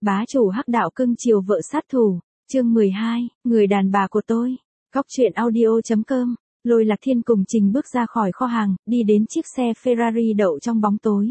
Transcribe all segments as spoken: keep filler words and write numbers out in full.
Bá chủ hắc đạo cưng chiều vợ sát thủ, chương mười hai, người đàn bà của tôi. Góc truyện audio.com, Lôi Lạc Thiên cùng Trình bước ra khỏi kho hàng, đi đến chiếc xe Ferrari đậu trong bóng tối.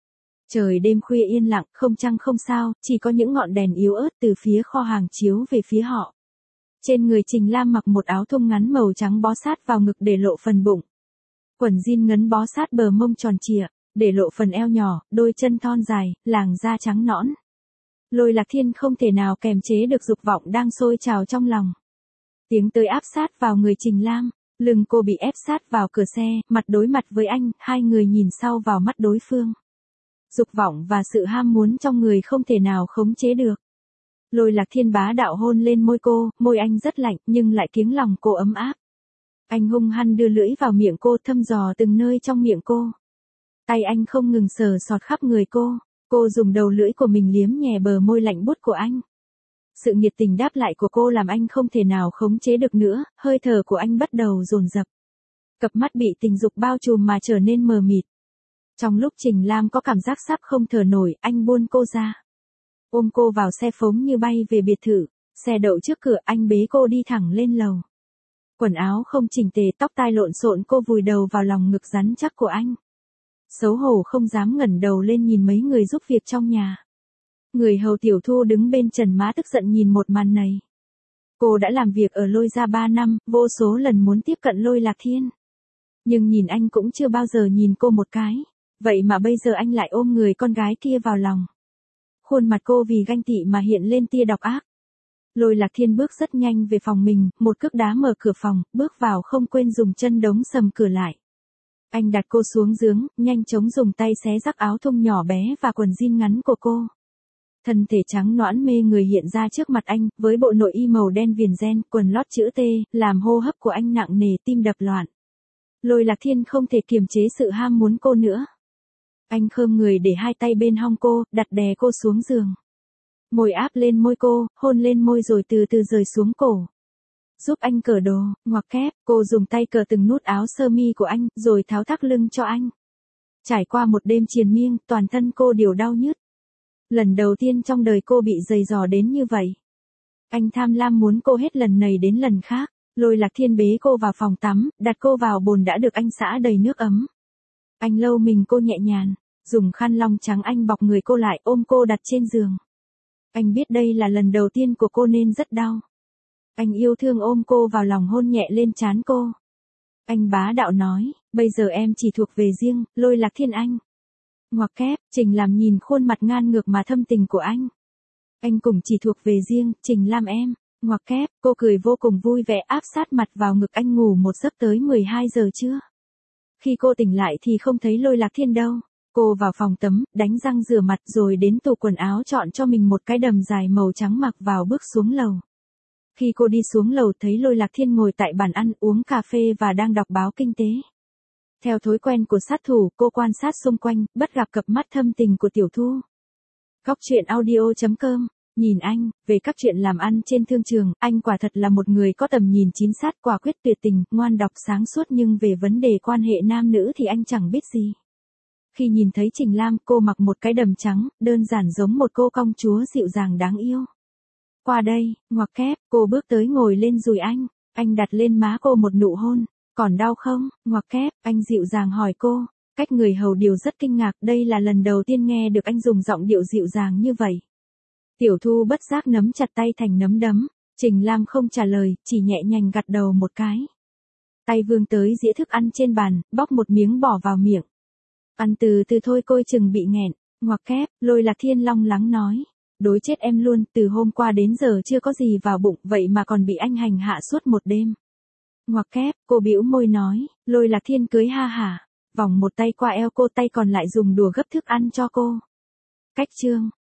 Trời đêm khuya yên lặng, không trăng không sao, chỉ có những ngọn đèn yếu ớt từ phía kho hàng chiếu về phía họ. Trên người Trình Lam mặc một áo thun ngắn màu trắng bó sát vào ngực để lộ phần bụng. Quần jean ngấn bó sát bờ mông tròn trịa, để lộ phần eo nhỏ, đôi chân thon dài, làn da trắng nõn. Lôi Lạc Thiên không thể nào kềm chế được dục vọng đang sôi trào trong lòng. Tiếng tới áp sát vào người Trình Lam, lưng cô bị ép sát vào cửa xe, mặt đối mặt với anh, hai người nhìn sau vào mắt đối phương. Dục vọng và sự ham muốn trong người không thể nào khống chế được. Lôi Lạc Thiên bá đạo hôn lên môi cô, môi anh rất lạnh nhưng lại khiến lòng cô ấm áp. Anh hung hăng đưa lưỡi vào miệng cô, thăm dò từng nơi trong miệng cô. Tay anh không ngừng sờ soạt khắp người cô. Cô dùng đầu lưỡi của mình liếm nhẹ bờ môi lạnh buốt của anh. Sự nhiệt tình đáp lại của cô làm anh không thể nào khống chế được nữa, hơi thở của anh bắt đầu dồn dập. Cặp mắt bị tình dục bao trùm mà trở nên mờ mịt. Trong lúc Trình Lam có cảm giác sắp không thở nổi, anh buông cô ra. Ôm cô vào xe phóng như bay về biệt thự, xe đậu trước cửa, anh bế cô đi thẳng lên lầu. Quần áo không chỉnh tề, tóc tai lộn xộn, cô vùi đầu vào lòng ngực rắn chắc của anh. Xấu hổ không dám ngẩng đầu lên nhìn mấy người giúp việc trong nhà. Người hầu Tiểu Thu đứng bên trần má tức giận nhìn một màn này. Cô đã làm việc ở Lôi gia ba năm, vô số lần muốn tiếp cận Lôi Lạc Thiên. Nhưng nhìn anh cũng chưa bao giờ nhìn cô một cái. Vậy mà bây giờ anh lại ôm người con gái kia vào lòng. Khuôn mặt cô vì ganh tị mà hiện lên tia độc ác. Lôi Lạc Thiên bước rất nhanh về phòng mình, một cước đá mở cửa phòng, bước vào không quên dùng chân đống sầm cửa lại. Anh đặt cô xuống giường, nhanh chóng dùng tay xé rách áo thun nhỏ bé và quần jean ngắn của cô. Thân thể trắng nõn mê người hiện ra trước mặt anh, với bộ nội y màu đen viền ren, quần lót chữ T, làm hô hấp của anh nặng nề, tim đập loạn. Lôi Lạc Thiên không thể kiềm chế sự ham muốn cô nữa. Anh khom người để hai tay bên hông cô, đặt đè cô xuống giường. Môi áp lên môi cô, hôn lên môi rồi từ từ rời xuống cổ. Giúp anh cởi đồ, ngoặc kép, cô dùng tay cởi từng nút áo sơ mi của anh, rồi tháo thắt lưng cho anh. Trải qua một đêm triền miên, toàn thân cô đều đau nhức. Lần đầu tiên trong đời cô bị giày dò đến như vậy. Anh tham lam muốn cô hết lần này đến lần khác. Lôi Lạc Thiên bế cô vào phòng tắm, đặt cô vào bồn đã được anh xả đầy nước ấm. Anh lau mình cô nhẹ nhàng, dùng khăn lông trắng anh bọc người cô lại, ôm cô đặt trên giường. Anh biết đây là lần đầu tiên của cô nên rất đau. Anh yêu thương ôm cô vào lòng, hôn nhẹ lên trán cô. Anh bá đạo nói, bây giờ em chỉ thuộc về riêng, Lôi Lạc Thiên anh. Ngoặc kép, Trình Lam nhìn khuôn mặt ngang ngược mà thâm tình của anh. Anh cũng chỉ thuộc về riêng, Trình Lam em. Ngoặc kép, cô cười vô cùng vui vẻ áp sát mặt vào ngực anh, ngủ một giấc tới mười hai giờ trưa. Khi cô tỉnh lại thì không thấy Lôi Lạc Thiên đâu. Cô vào phòng tắm, đánh răng rửa mặt rồi đến tủ quần áo chọn cho mình một cái đầm dài màu trắng mặc vào bước xuống lầu. Khi cô đi xuống lầu thấy Lôi Lạc Thiên ngồi tại bàn ăn uống cà phê và đang đọc báo kinh tế. Theo thói quen của sát thủ, cô quan sát xung quanh, bắt gặp cặp mắt thâm tình của Tiểu Thu. Góc truyện audio.com, nhìn anh, về các chuyện làm ăn trên thương trường, anh quả thật là một người có tầm nhìn chín sát, quả quyết tuyệt tình, ngoan đọc sáng suốt, nhưng về vấn đề quan hệ nam nữ thì anh chẳng biết gì. Khi nhìn thấy Trình Lam, cô mặc một cái đầm trắng, đơn giản giống một cô công chúa dịu dàng đáng yêu. Qua đây, ngoặc kép, cô bước tới ngồi lên đùi anh, anh đặt lên má cô một nụ hôn. Còn đau không, ngoặc kép, anh dịu dàng hỏi cô. Cách người hầu điều rất kinh ngạc, đây là lần đầu tiên nghe được anh dùng giọng điệu dịu dàng như vậy. Tiểu Thu bất giác nắm chặt tay thành nắm đấm. Trình Lam không trả lời, chỉ nhẹ nhàng gật đầu một cái. Tay vươn tới dĩa thức ăn trên bàn, bóc một miếng bỏ vào miệng. Ăn từ từ thôi, coi chừng bị nghẹn. Ngoặc kép, Lôi Lạc Thiên long lắng nói. Đối chết em luôn, từ hôm qua đến giờ chưa có gì vào bụng, vậy mà còn bị anh hành hạ suốt một đêm. Ngoặc kép, cô bĩu môi nói. Lôi Lạc Thiên cưới ha hả, vòng một tay qua eo cô, tay còn lại dùng đùa gấp thức ăn cho cô. Cách chương.